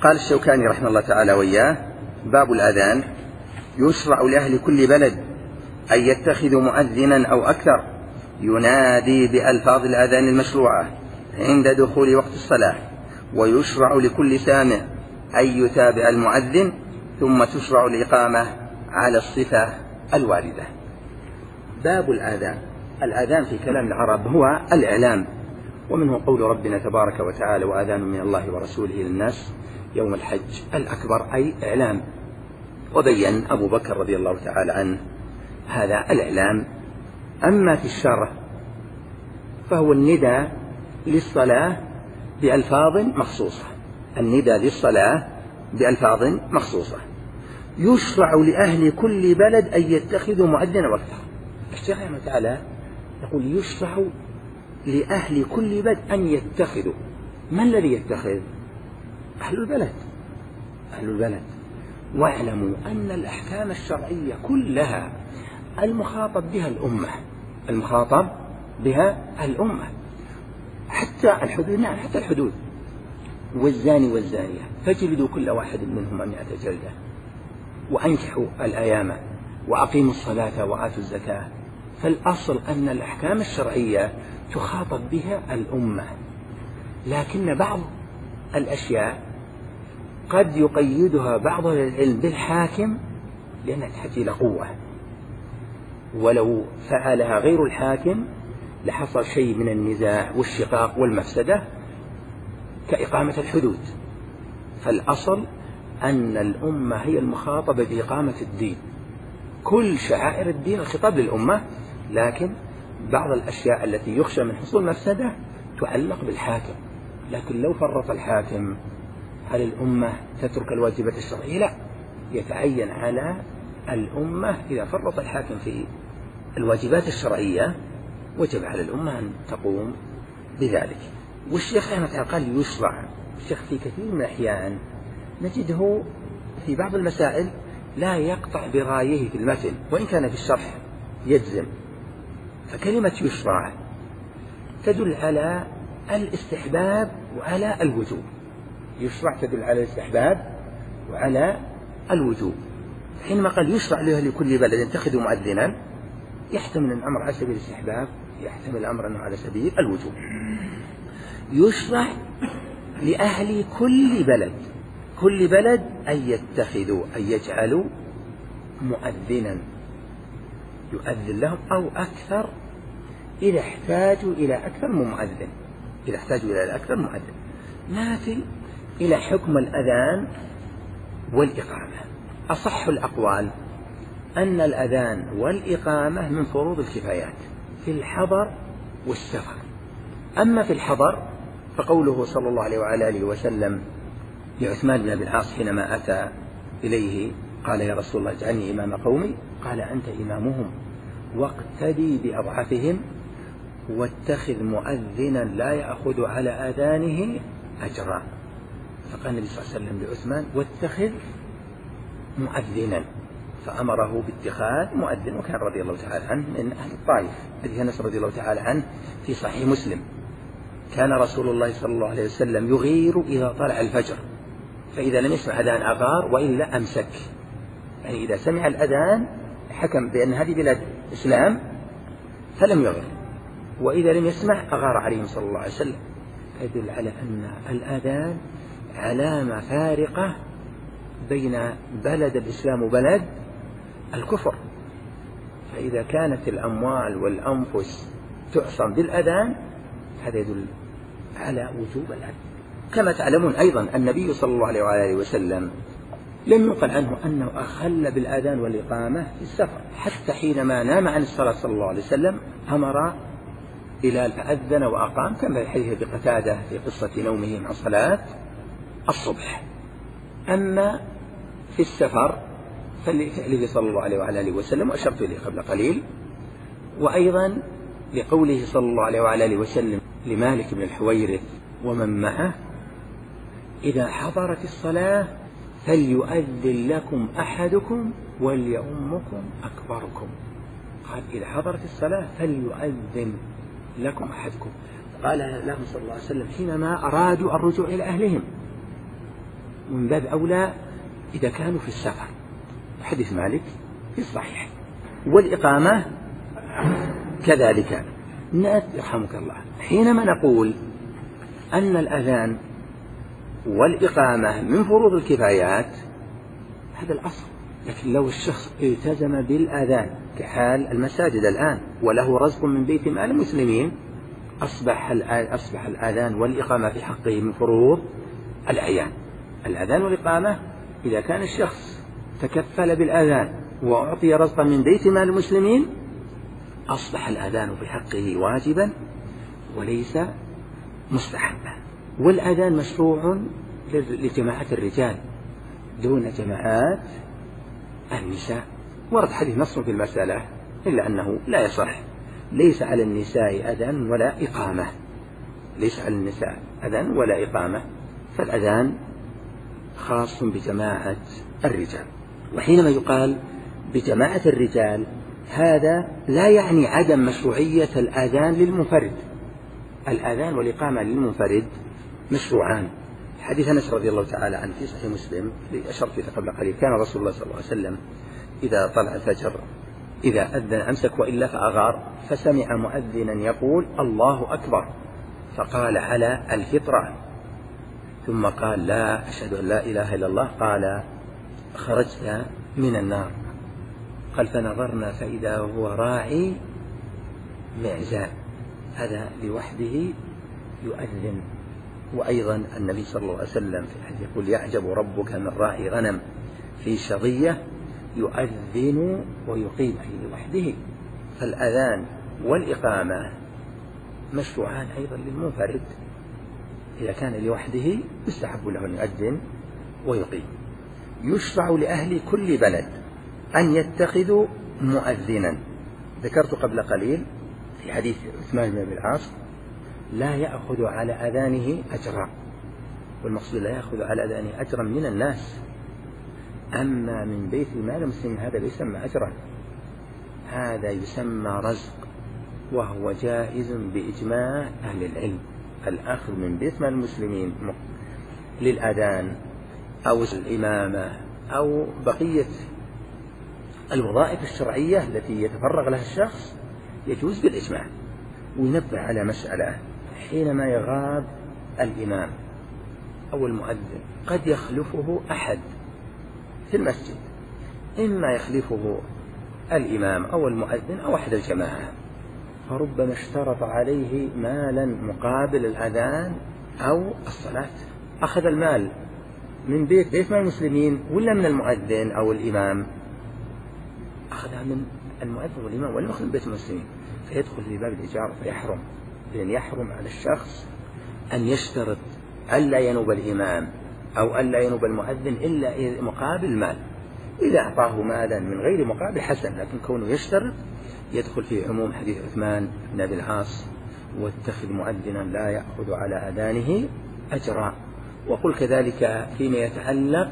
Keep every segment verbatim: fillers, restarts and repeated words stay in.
قال الشوكاني رحمه الله تعالى وإياه: باب الأذان: يشرع لأهل كل بلد أن يتخذوا مؤذنا أو أكثر ينادي بألفاظ الأذان المشروعة عند دخول وقت الصلاة، ويشرع لكل سامع أن يتابع المؤذن، ثم تشرع الإقامة على الصفة الواردة. باب الأذان. الأذان في كلام العرب هو الإعلام، ومنه قول ربنا تبارك وتعالى: وأذان من الله ورسوله للناس يوم الحج الأكبر، أي إعلام. وبين أبو بكر رضي الله تعالى عنه هذا الإعلام. أما في الشرع فهو الندى للصلاة بألفاظ مخصوصة، الندى للصلاة بألفاظ مخصوصة. يشرع لأهل كل بلد أن يتخذوا مؤذنا وأكثر. الشيخ رحمه الله تعالى يقول: يشرع لأهل كل بلد أن يتخذوا. ما الذي يتخذ؟ أهل البلد، أهل البلد. واعلموا أن الأحكام الشرعية كلها المخاطب بها الأمة، المخاطب بها الأمة، حتى الحدود. نعم، حتى الحدود. والزاني والزانية فاجلدوا كل واحد منهما مئة جلدة، وأنكحوا الأيام، وأقيموا الصلاة وآتوا الزكاة. فالأصل أن الأحكام الشرعية تخاطب بها الأمة، لكن بعض الأشياء قد يقيدها بعض العلم بالحاكم لأنها تحتاج إلى قوة، ولو فعلها غير الحاكم لحصل شيء من النزاع والشقاق والمفسدة كإقامة الحدود. فالأصل أن الأمة هي المخاطبة بإقامة الدين، كل شعائر الدين الخطاب للأمة، لكن بعض الأشياء التي يخشى من حصول مفسدة تعلق بالحاكم. لكن لو فرط الحاكم هل الأمة تترك الواجبات الشرعية؟ لا، يتعين على الأمة إذا فرط الحاكم في الواجبات الشرعية وجب على الأمة أن تقوم بذلك. والشيخ رحمه الله قال: يشرع. الشيخ في كثير من الأحيان نجده في بعض المسائل لا يقطع برايه في المتن، وإن كان في الشرح يجزم. فكلمة يشرع تدل على الاستحباب وعلى الوجوب. يشرع تدل على الاستحباب وعلى الوجوب. حينما قال يشرع له لكل بلد يتخذ مؤذنا، يحتمل الأمر على سبيل الاستحباب، يحتمل الأمر أنه على سبيل الوجوب. يشرع لأهل كل بلد، كل بلد أن يتخذوا، أن يجعلوا مؤذنا يؤذن لهم أو أكثر إذا احتاجوا إلى أكثر من مؤذن، إذا احتاجوا إلى أكثر من مؤذن. نأتي إلى حكم الأذان والإقامة. أصح الأقوال أن الأذان والإقامة من فروض الكفايات في الحضر والسفر. أما في الحضر فقوله صلى الله عليه وعلى آله وسلم لعثمان بن أبي العاص حينما أتى إليه قال: يا رسول الله اجعلني إمام قومي. قال: أنت إمامهم، واقتدي بأضعفهم، واتخذ مؤذنا لا يأخذ على آذانه أجرا. فقال النبي صلى الله عليه وسلم لعثمان: واتخذ مؤذنا، فأمره باتخاذ مؤذن. وكان رضي الله تعالى عنه من أهل الطائف. حديث أنس رضي الله تعالى عنه في صحيح مسلم: كان رسول الله صلى الله عليه وسلم يغير إذا طلع الفجر، فإذا لم يسمع أذان أغار وإلا أمسك. يعني إذا سمع الأذان حكم بأن هذه بلاد إسلام فلم يغير، وإذا لم يسمع أغار عليهم صلى الله عليه وسلم. يدل على أن الأذان علامة فارقة بين بلد الإسلام وبلد الكفر. فإذا كانت الأموال والأنفس تعصم بالأذان هذا يدل على وجوب الأذان. كما تعلمون أيضا النبي صلى الله عليه وآله وسلم لم يقل عنه أنه أخل بالأذان والإقامة في السفر، حتى حينما نام عن الصلاة صلى الله عليه وسلم أمر بلال فأذن وأقام، كما في حديث بقتادة في قصة نومه عن صلاة الصبح. أما في السفر فلفعله صلى الله عليه وعلى آله وسلم، وأشرت إليه قبل قليل. وأيضا لقوله صلى الله عليه وعلى آله وسلم لمالك بن الحويرث ومن معه: إذا حضرت الصلاة فليؤذن لكم أحدكم وليؤمكم أكبركم. قال: إذا حضرت الصلاة فليؤذن لكم أحدكم. قال لهم صلى الله عليه وسلم حينما أرادوا الرجوع إلى أهلهم، ومن باب أولى إذا كانوا في السفر، حديث مالك في الصحيح. والإقامة كذلك. يرحمك الله، حينما نقول أن الأذان والإقامة من فروض الكفايات هذا الأصل، لكن لو الشخص التزم بالأذان كحال المساجد الآن وله رزق من بيت مال المسلمين أصبح أصبح الأذان والإقامة في حقه من فروض الأعيان. الأذان والإقامة إذا كان الشخص تكفل بالأذان وأعطي رزقا من بيت مال المسلمين أصبح الأذان في حقه واجبا وليس مستحبا. والأذان مشروع لجماعات الرجال دون جماعات النساء. ورد حديث نص في المسألة إلا أنه لا يصح. ليس على النساء أذان ولا إقامة، ليس على النساء أذان ولا إقامة، فالأذان خاص بجماعة الرجال. وحينما يقال بجماعة الرجال هذا لا يعني عدم مشروعية الأذان للمنفرد. الأذان والإقامة للمنفرد مشروعان. حديث أنس رضي الله تعالى عنه في صحيح مسلم اللي أشرت إليه قبل قليل، كان رسول الله صلى الله عليه وسلم إذا طلع الفجر إذا أذن أمسك وإلا فأغار، فسمع مؤذنا يقول الله أكبر فقال على الفطرة، ثم قال لا أشهد أن لا إله إلا الله، قال خرجت من النار. قال فنظرنا فإذا هو راعي معزاء، هذا لوحده يؤذن. وأيضا النبي صلى الله عليه وسلم في الحديث يقول يعجب ربك من راعي غنم في شظية يؤذن ويقيم، أي لوحده. فالأذان والإقامة مشروعان أيضا للمنفرد، إذا كان لوحده يستحب له أن يؤذن ويقيم. يشرع لأهل كل بلد أن يتخذوا مؤذنا. ذكرت قبل قليل في حديث عثمان بن أبي العاص لا يأخذ على أذانه أجرا، والمقصود لا يأخذ على أذانه أجرا من الناس، أما من بيت المال المسلمين هذا لا يسمى أجرا، هذا يسمى رزق، وهو جائز بإجماع أهل العلم. الأخذ من بيت مال المسلمين للأذان أو الإمامة أو بقية الوظائف الشرعية التي يتفرغ لها الشخص يجوز بالإجماع. وينبه على مسألة، حينما يغاب الإمام أو المؤذن قد يخلفه أحد في المسجد، إما يخلفه الإمام أو المؤذن أو أحد الجماعة، فربما اشترط عليه مالا مقابل الأذان أو الصلاة، أخذ المال من بيت بيت مال المسلمين ولا من المؤذن أو الإمام؟ أخذها من المؤذن والإمام ولا أخذ من بيت المسلمين، فيدخل في باب الإجارة فيحرم. لأن يحرم على الشخص أن يشترط ألا ينوب الإمام أو ألا ينوب المؤذن إلا مقابل المال. إذا أعطاه مالا من غير مقابل حسن، لكن كونه يشترط يدخل في عموم حديث عثمان بن أبي العاص واتخذ مؤذنا لا يأخذ على أذانه أجرا. وقل كذلك فيما يتعلق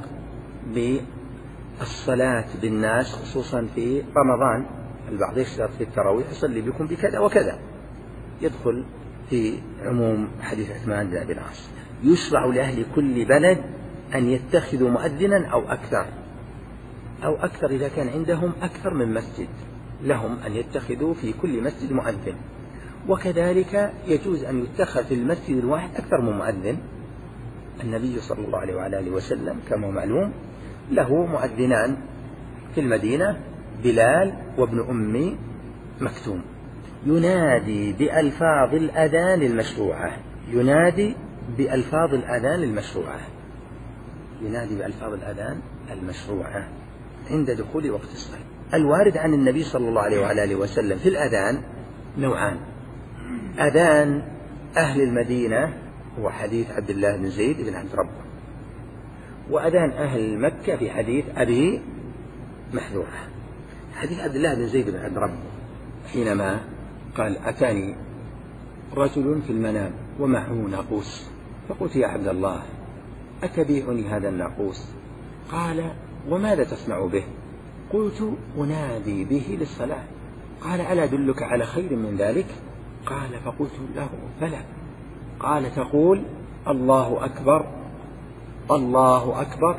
بالصلاة بالناس خصوصا في رمضان، البعض يشترط في التراويح يصلي بكم بكذا وكذا، يدخل في عموم حديث عثمان بن أبي العاص. يشرع لأهل كل بلد أن يتخذوا مؤذنا أو أكثر أو أكثر إذا كان عندهم أكثر من مسجد، لهم أن يتخذوا في كل مسجد مؤذن. وكذلك يجوز أن يتخذ في المسجد الواحد أكثر من مؤذن. النبي صلى الله عليه وعلى آله وسلم كما معلوم له مؤذنان في المدينة، بلال وابن أم مكتوم، ينادي بألفاظ الأذان المشروعة، ينادي بألفاظ الأذان المشروعة، ينادي بألفاظ الأذان المشروعة عند دخول وقت الصلاة. الوارد عن النبي صلى الله عليه وعلى آله وسلم في الأذان نوعان: أذان أهل المدينة هو حديث عبد الله بن زيد بن عبد ربه، وأذان أهل مكة في حديث أبي محذورة. حديث عبد الله بن زيد بن عبد ربه حينما قال أتاني رجل في المنام ومعه ناقوس، فقلت يا عبد الله أتبيعني هذا الناقوس؟ قال وماذا تصنع به؟ قلت أنادي به للصلاة. قال ألا أدلك على خير من ذلك؟ قال فقلت له بلى. قال تقول الله أكبر الله أكبر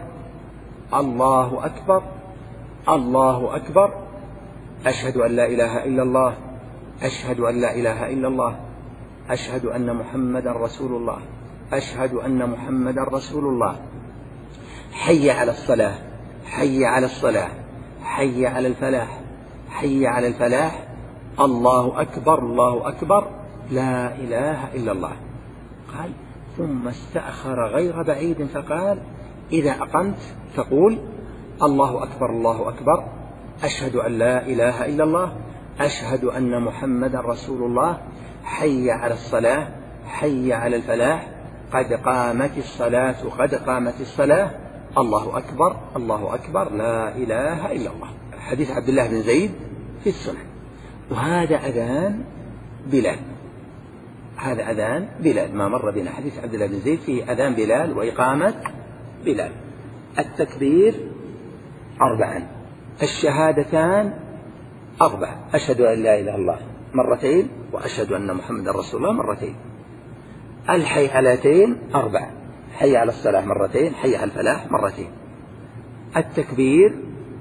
الله أكبر الله أكبر، أشهد أن لا إله إلا الله أشهد أن لا إله إلا الله، أشهد أن محمدا رسول الله أشهد أن محمدا رسول الله، حي على الصلاة حي على الصلاة حي على الفلاح حي على الفلاح، الله أكبر الله أكبر، لا إله إلا الله. قال ثم استأخر غير بعيد فقال إذا أقمت تقول الله أكبر الله أكبر، أشهد أن لا إله إلا الله أشهد أن محمدا رسول الله، حي على الصلاة حي على الفلاح، قد قامت الصلاة قد قامت الصلاة، الله أكبر الله أكبر، لا إله إلا الله. حديث عبد الله بن زيد في السنن. وهذا أذان بلال، هذا أذان بلال ما مر بنا حديث عبد الله بن زيد فيه أذان بلال وإقامة بلال. التكبير أربعا، الشهادتان أربع، أشهد أن لا إله إلا الله مرتين وأشهد أن محمدا رسول الله مرتين. الحيعلتين أربع، حي على الصلاة مرتين حي على الفلاح مرتين. التكبير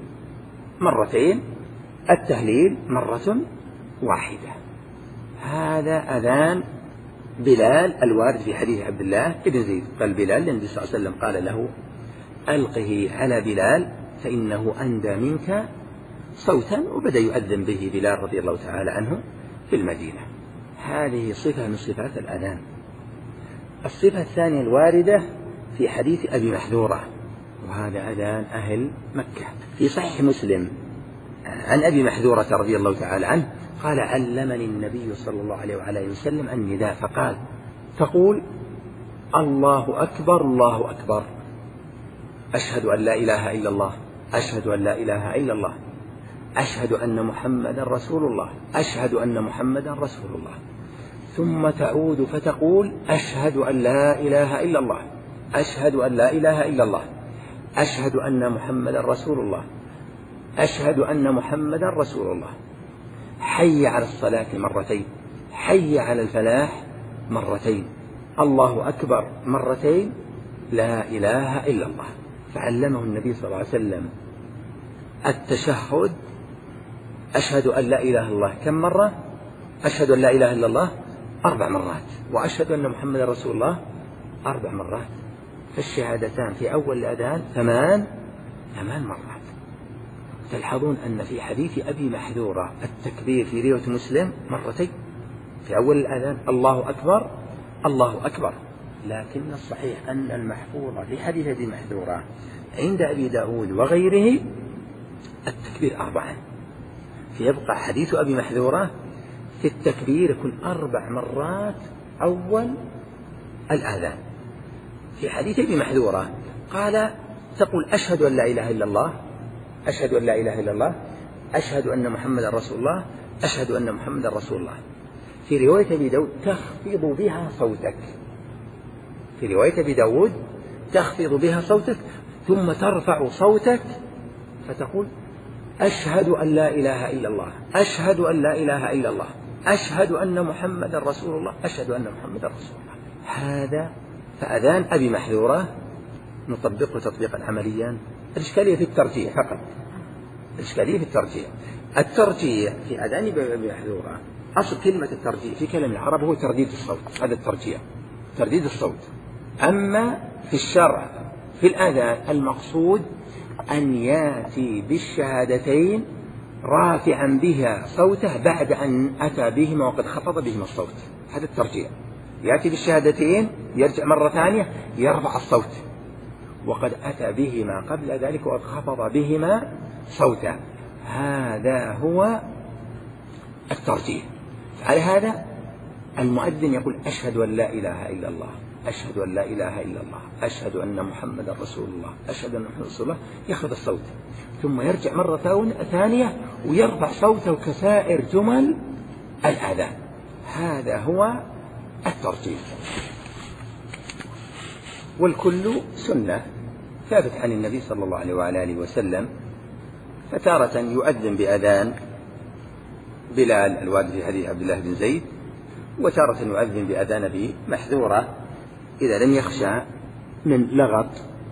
مرتين، التهليل مرة واحدة. هذا أذان بلال الوارد في حديث عبد الله بن زيد. قال بلال النبي صلى الله عليه وسلم قال له ألقه على بلال فإنه أندى منك صوتا، وبدأ يؤذن به بلال رضي الله تعالى عنه في المدينة. هذه صفة من صفات الأذان. الصفة الثانية الواردة في حديث أبي محذورة، وهذا أذان أهل مكة. في صحيح مسلم عن أبي محذورة رضي الله تعالى عنه قال علمني النبي صلى الله عليه وعلى آله وسلم النداء، فقال تقول الله أكبر الله أكبر، أشهد أن لا إله إلا الله أشهد أن لا إله إلا الله، أشهد أن محمدا رسول الله أشهد أن محمدا رسول الله، ثم تعود فتقول أشهد أن لا إله إلا الله أشهد أن لا إله إلا الله، أشهد أن محمدا رسول الله أشهد أن محمدا رسول الله، حي على الصلاة مرتين حي على الفلاح مرتين، الله أكبر مرتين، لا إله إلا الله. فعلمه النبي صلى الله عليه وسلم التشهد، أشهد أن لا إله إلا الله كم مرة؟ أشهد أن لا إله إلا الله أربع مرات، وأشهد أن محمد رسول الله أربع مرات. فالشهادتان في أول الأذان ثمان ثمان مرات. تلحظون أن في حديث أبي محذورة التكبير في رواية مسلم مرتين في أول الأذان، الله أكبر الله أكبر. لكن الصحيح أن المحفوظ في حديث أبي محذورة عند أبي داود وغيره التكبير أربعا، فيبقى حديث أبي محذورة في التكبير يكون أربع مرات أول الآذان. في حديث أبي محذورة قال تقول أشهد أن لا إله إلا الله أشهد أن لا إله إلا الله أشهد أن محمدا رسول الله أشهد أن محمدا رسول الله. في رواية أبي داود تخفض بها صوتك، في رواية أبي داود تخفض بها صوتك ثم ترفع صوتك فتقول أشهد أن لا إله إلا الله أشهد أن لا إله إلا الله أشهد أن محمدا رسول الله أشهد أن محمدا رسول الله. هذا فأذان أبي محذورة نطبقه تطبيقا عمليا. الإشكالية في الترجيع فقط، الإشكالية في الترجيع. الترجيع في أذان أبي محذورة أصل كلمة الترجيع في كلام العرب هو ترديد الصوت، هذا الترجيع ترديد الصوت. أما في الشرع في الأذان المقصود أن يأتي بالشهادتين رافعا بها صوته بعد أن أتى بهما وقد خفض بهما الصوت، هذا الترجيع. يأتي بالشهادتين يرجع مرة ثانية يرفع الصوت وقد أتى بهما قبل ذلك وقد خفض بهما صوته، هذا هو الترجيح. على هذا المؤذن يقول أشهد أن لا إله إلا الله أشهد أن لا إله إلا الله أشهد أن محمدا رسول الله أشهد أن محمدا رسول الله، يأخذ الصوت ثم يرجع مرة ثانية ويرفع صوته كسائر جمل الأذان. هذا هو الترجيح، والكل سنة ثابت عن النبي صلى الله عليه وعلى آله وسلم. فتارة يؤذن بأذان بلال الوارد في حديث عبد الله بن زيد، وتارة يؤذن بأذان أبي محذورة إذا لم يخشى من لغط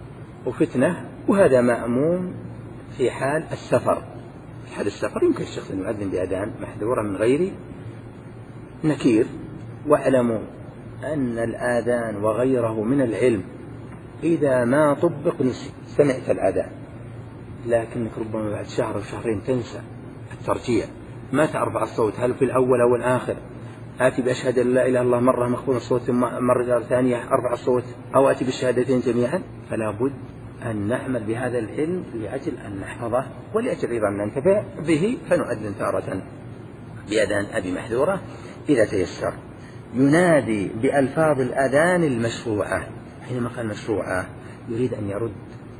وفتنة، وهذا مأمون في حال السفر. في حال السفر يمكن الشخص أن يؤذن بأذان محذورا من غير نكير. واعلموا أن الآذان وغيره من العلم إذا ما طبق نسي. سمعت الأذان لكنك ربما بعد شهر أو شهرين تنسى الترجيع، ما ترفع الصوت هل في الأول أو الآخر، آتي بأشهد أن لا إله إلا الله مرة مخفوض الصوت مرة ثانية أرفع الصوت، أو آتي بالشهادتين جميعا. فلا بد أن نعمل بهذا العلم لأجل أن نحفظه ولأجل أيضا أن ننتفع به، فنؤذن تارة بأذان أبي محذورة إذا تيسر. ينادي بألفاظ الأذان المشروعة. حينما قال مشروعة يريد أن يرد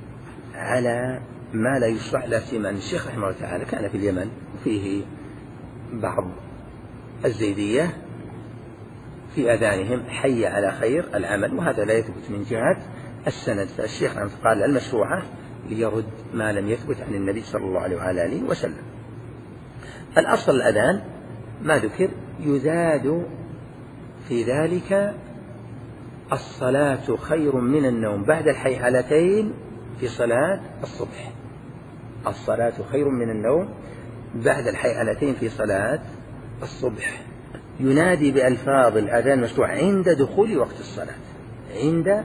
على ما لا يشرع، لا سيما أن الشيخ رحمه الله تعالى كان في اليمن وفيه بعض الزيدية في أذانهم حي على خير العمل، وهذا لا يثبت من جهة السند. فالشيخ قال المشروعة ليرد ما لم يثبت عن النبي صلى الله عليه وآله وسلم. الأصل الأذان ما ذكر، يزاد في ذلك الصلاة خير من النوم بعد الحيعلتين في صلاة الصبح. الصلاة خير من النوم بعد الحيعلتين في صلاة الصبح. ينادي بألفاظ الأذان مشروع عند دخول وقت الصلاة. عند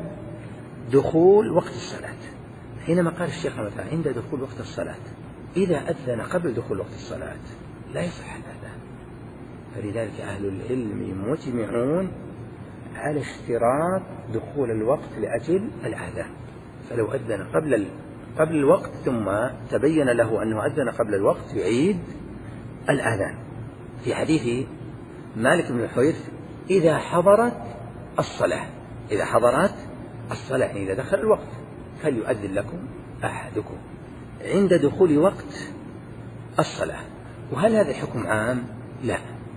دخول وقت الصلاة. حينما قال الشيخ مثلا عند دخول وقت الصلاة، إذا أذن قبل دخول وقت الصلاة لا يصح الأذان. فلذلك أهل العلم مجمعون على اشتراط دخول الوقت لأجل الأذان. فلو أذن قبل قبل الوقت ثم تبين له أنه أذن قبل الوقت يعيد الأذان. في حديث مالك بن الحويرث إذا حضرت الصلاة، إذا حضرت الصلاة يعني إذا دخل الوقت فليؤذن لكم أحدكم عند دخول وقت الصلاة. وهل هذا الحكم عام؟ لا،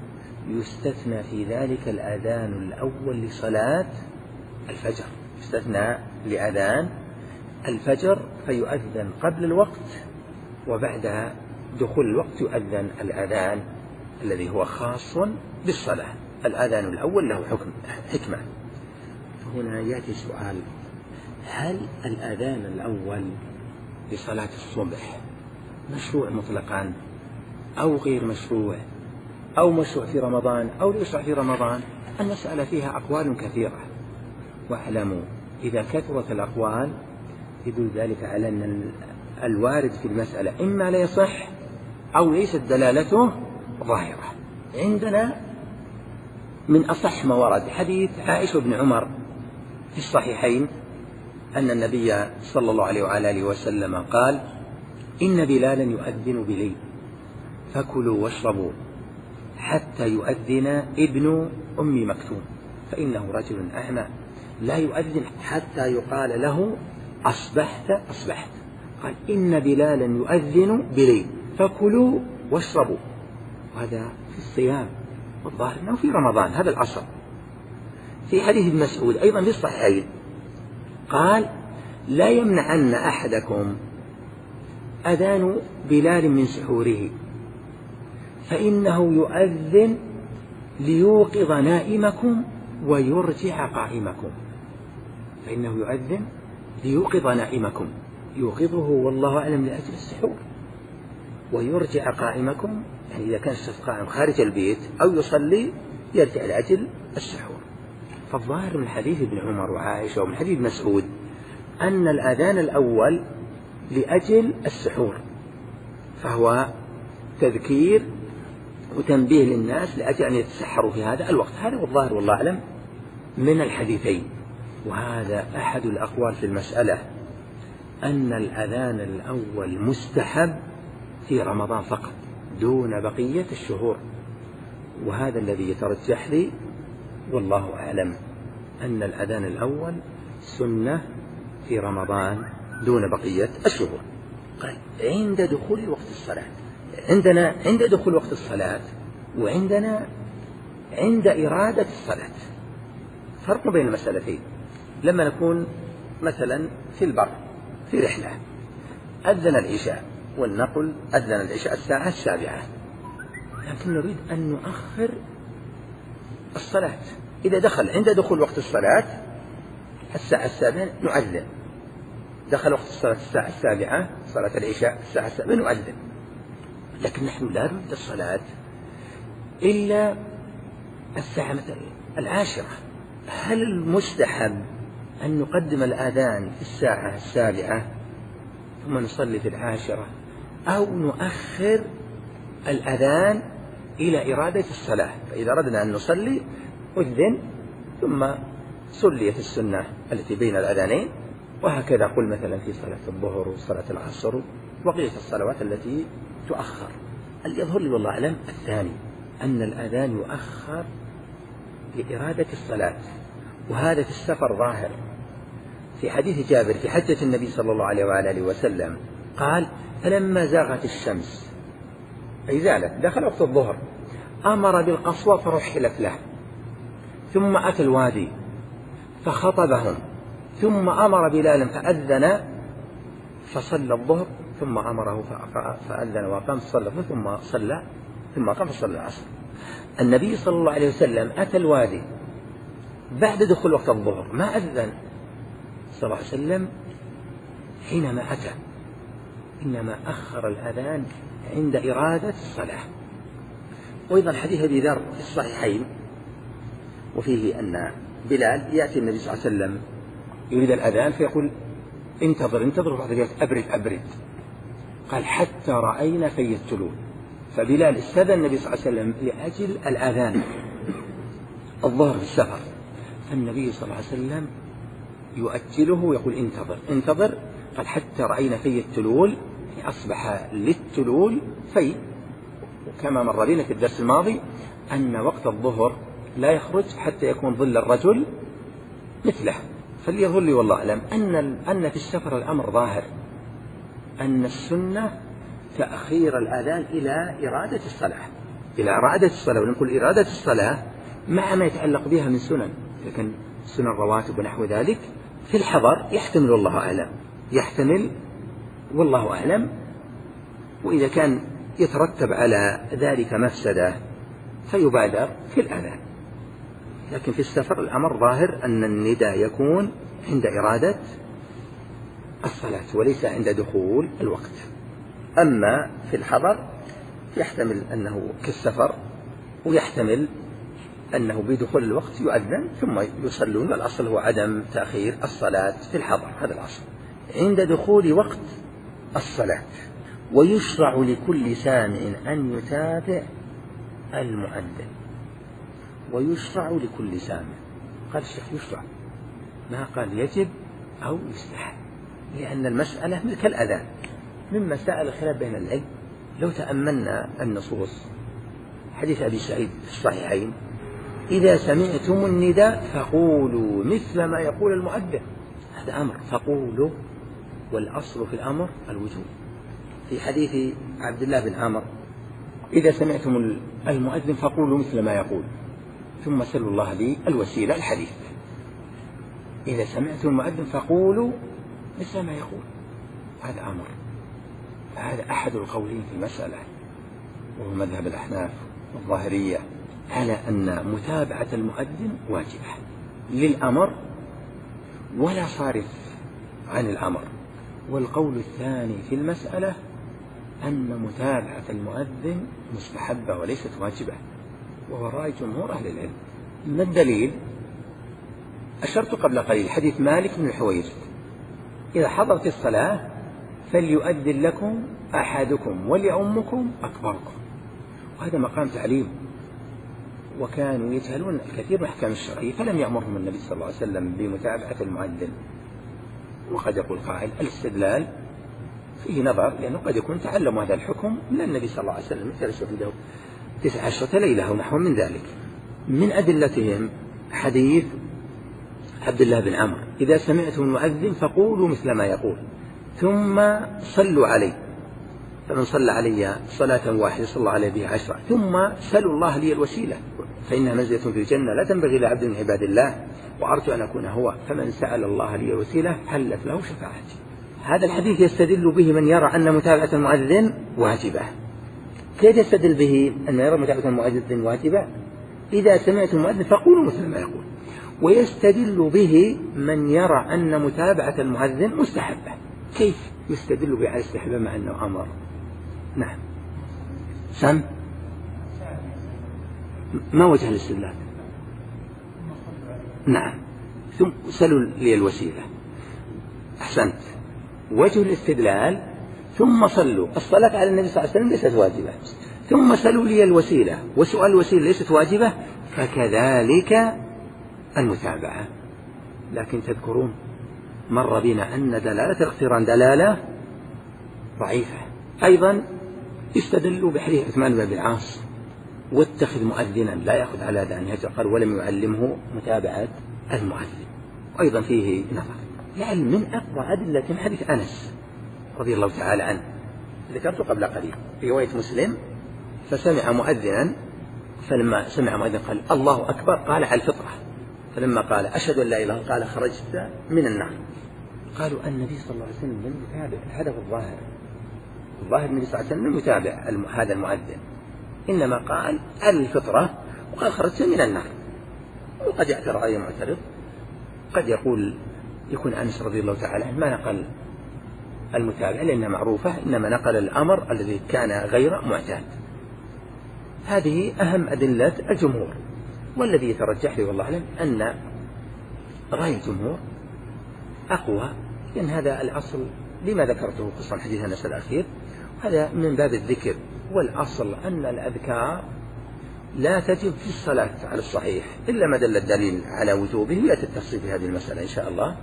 يستثنى في ذلك الأذان الأول لصلاة الفجر. يستثنى لأذان الفجر فيؤذن قبل الوقت، وبعد دخول الوقت يؤذن الأذان الذي هو خاص بالصلاة. الأذان الأول له حكم حكمة. هنا يأتي سؤال: هل الأذان الأول لصلاة الصبح مشروع مطلقا أو غير مشروع، أو مشروع في رمضان أو ليس في رمضان؟ المسألة فيها أقوال كثيرة، واعلموا إذا كثرت الأقوال يدل ذلك على أن الوارد في المسألة إما لا يصح أو ليست دلالته ظاهرة. عندنا من أصح ما ورد حديث عائشة بن عمر في الصحيحين أن النبي صلى الله عليه وآله وسلم قال: إن بلالا يؤذن بليل فكلوا واشربوا حتى يؤذن ابن أم مكتوم فإنه رجل أعمى لا يؤذن حتى يقال له أصبحت أصبحت. قال: إن بلالا يؤذن بليل فكلوا واشربوا. وهذا في الصيام، والظاهر أنه في رمضان، هذا الأصل. في حديث ابن مسعود أيضا في الصحيحين قال: لا يمنعن أحدكم أذان بلال من سحوره فإنه يؤذن ليوقظ نائمكم ويرجع قائمكم. فإنه يؤذن ليوقظ نائمكم، يوقظه والله أعلم لأجل السحور، ويرجع قائمكم يعني إذا كان الشخص قائم خارج البيت أو يصلي يرجع لأجل السحور. فالظاهر من حديث ابن عمر وعائشة ومن حديث مسعود أن الأذان الأول لأجل السحور، فهو تذكير وتنبيه للناس لأجل أن يتسحروا في هذا الوقت. هذا والظاهر والله أعلم من الحديثين. وهذا أحد الأقوال في المسألة، أن الأذان الأول مستحب في رمضان فقط دون بقية الشهور، وهذا الذي يترجح لي والله أعلم، أن الأذان الأول سنة في رمضان دون بقية الشهور. قال: عند دخول وقت الصلاة. عندنا عند دخول وقت الصلاة، وعندنا عند إرادة الصلاة. فرق بين المسألتين. لما نكون مثلا في البر في رحلة أذن العشاء، ولنقل أذن العشاء الساعة السابعة، لكن نريد أن نؤخر الصلاة. إذا دخل عند دخول وقت الصلاة الساعة السابعة نؤذن، دخل وقت الصلاة الساعة السابعة، صلاة العشاء الساعة السابعة نؤذن، لكن نحن لا نريد الصلاة إلا الساعة مثلا العاشرة. هل المستحب أن نقدم الآذان في الساعة السابعة ثم نصلي في العاشرة، أو نؤخر الأذان إلى إرادة الصلاة؟ فإذا أردنا أن نصلي أذن ثم صليت السنة التي بين الأذانين، وهكذا قل مثلا في صلاة الظهر وصلاة العصر وبقية الصلوات التي تؤخر. اللي يظهر لي والله أعلم الثاني، أن الأذان يؤخر لإرادة الصلاة، وهذا في السفر ظاهر. في حديث جابر في حجة النبي صلى الله عليه وآله وسلم قال: فلما زاغت الشمس أي زالت دخل وقت الظهر أمر بالقصوى فرحلت له، ثم أتى الوادي فخطبهم، ثم أمر بلالا فأذن فصلى الظهر، ثم أمره فأذن وقام فصلى ثم صلى ثم قام فصلى العصر. النبي صلى الله عليه وسلم أتى الوادي بعد دخول وقت الظهر، ما أذن صلى الله عليه وسلم حينما أتى، إنما أخر الأذان عند إرادة الصلاة. وأيضا حديث أبي ذر في الصحيحين وفيه أن بلال يأتي النبي صلى الله عليه وسلم يريد الأذان فيقول: انتظر انتظر، بعد ذلك أبرد أبرد. قال: حتى رأينا في التلول. فبلال استأذن النبي صلى الله عليه وسلم لأجل الأذان الظهر في السفر، فالنبي صلى الله عليه وسلم يؤجله ويقول: انتظر انتظر. قال: حتى رأينا في التلول، أصبح للتلول في، وكما مر بنا في الدرس الماضي أن وقت الظهر لا يخرج حتى يكون ظل الرجل مثله. فليظهر لي والله أعلم أن أن في السفر الأمر ظاهر، أن السنة تأخير الأذان إلى إرادة الصلاة، إلى إرادة الصلاة. ونقول إرادة الصلاة مع ما يتعلق بها من سنن، لكن سنن رواتب ونحو ذلك في الحضر يحتمل والله أعلم، يحتمل والله أعلم. وإذا كان يترتب على ذلك مفسدة فيبادر في الأذان. لكن في السفر الأمر ظاهر أن النداء يكون عند إرادة الصلاة وليس عند دخول الوقت. أما في الحضر يحتمل أنه كالسفر، ويحتمل أنه بدخول الوقت يؤذن ثم يصلون، والأصل هو عدم تأخير الصلاة في الحضر، هذا الأصل عند دخول وقت الصلاة. ويشرع لكل سامع أن يتابع المؤذن. ويشرع لكل سامع، قال الشيخ يشرع، ما قال يجب أو يستحب، لأن المسألة مثل الأذان من مسائل الخلاف بين العلم. لو تأملنا النصوص، حديث أبي سعيد في الصحيحين: إذا سمعتم النداء فقولوا مثل ما يقول المؤذن. هذا أمر، فقولوا، والأصل في الأمر الوجوب. في حديث عبد الله بن عمر: إذا سمعتم المؤذن فقولوا مثل ما يقول ثم سلوا الله لي الوسيلة. الحديث إذا سمعتم المؤذن فقولوا مثل ما يقول، هذا أمر. هذا أحد القولين في المسألة، وهو مذهب الأحناف والظاهرية على أن متابعة المؤذن واجبة للأمر ولا صارف عن الأمر. والقول الثاني في المسألة أن متابعة المؤذن مستحبة وليست واجبة، وهو رأي جمهور أهل العلم. ما الدليل؟ أشرت قبل قليل حديث مالك بن الحويرث: إذا حضرت الصلاة فليؤذن لكم أحدكم وليؤمكم أكبركم. وهذا مقام تعليم، وكانوا يجهلون الكثير من الأحكام الشرعية، فلم يأمرهم النبي صلى الله عليه وسلم بمتابعة المؤذن. وقد يقول قائل: الاستدلال فيه نظر، لأنه قد يكون تعلم هذا الحكم من النبي صلى الله عليه وسلم، جلس عنده تسع عشرة ليلة ونحو من ذلك. من أدلتهم حديث عبد الله بن عمرو: إذا سمعتم المؤذن فقولوا مثل ما يقول ثم صلوا علي، فمن صلى علي صلاة واحدة صلى الله عليه بها عشرة، ثم سلوا الله لي الوسيلة فإنها منزلة في الجنة لا تنبغي لعبد من عباد الله، وأرجو أن أكون هو، فمن سأل الله لي الوسيلة حلت له شفاعتي. هذا الحديث يستدل به من يرى أن متابعة المؤذن واجبة. كيف يستدل به أن يرى متابعة المؤذن واجبة؟ إذا سمعتم المؤذن فقولوا مثل ما يقول. ويستدل به من يرى أن متابعة المؤذن مستحبة. كيف يستدل به على الاستحباب مع أنه أمر؟ نعم سم ما وجه الاستدلال؟ نعم ثم سلوا لي الوسيلة. أحسنت. وجه الاستدلال ثم صلوا. الصلاة على النبي صلى الله عليه وسلم ليست واجبة، ثم سلوا لي الوسيلة، وسؤال الوسيلة ليست واجبة، فكذلك المتابعة. لكن تذكرون مر بنا أن دلالة الاقتران دلالة ضعيفة. أيضا يستدل بحديث عثمان بن العاص واتخذ مؤذنا لا يأخذ على أذانه، قال ولم يعلمه متابعة المؤذن. وأيضا فيه نظر، يعني من أقوى أدلة حديث أنس رضي الله تعالى عنه ذكرته قبل قليل في رواية مسلم، فسمع مؤذنا فلما سمع مؤذن قال الله أكبر قال على الفطرة، فلما قال أشهد أن لا إله إلا الله قال خرجت من النار. قالوا النبي صلى الله عليه وسلم لم يتابع، هذا هو الظاهر، الظاهر النبي صلى الله عليه وسلم لم يتابع هذا المؤذن، إنما قال الفطرة وقال خرجت من النار. وقد يعترض أي معترض، قد يقول يكون أنس رضي الله تعالى عنه ما نقل المتابعة لأنها معروفة، إنما نقل الأمر الذي كان غير معتاد. هذه أهم أدلة الجمهور، والذي يترجح لي والله أعلم أن رأي الجمهور أقوى، لأن هذا الأصل لما ذكرته خصوصا حديث أنس الأخير، هذا من باب الذكر، والأصل أن الأذكار لا تجب في الصلاة على الصحيح إلا ما دل الدليل على وجوبه، يأتي التفصيل في هذه المسألة إن شاء الله.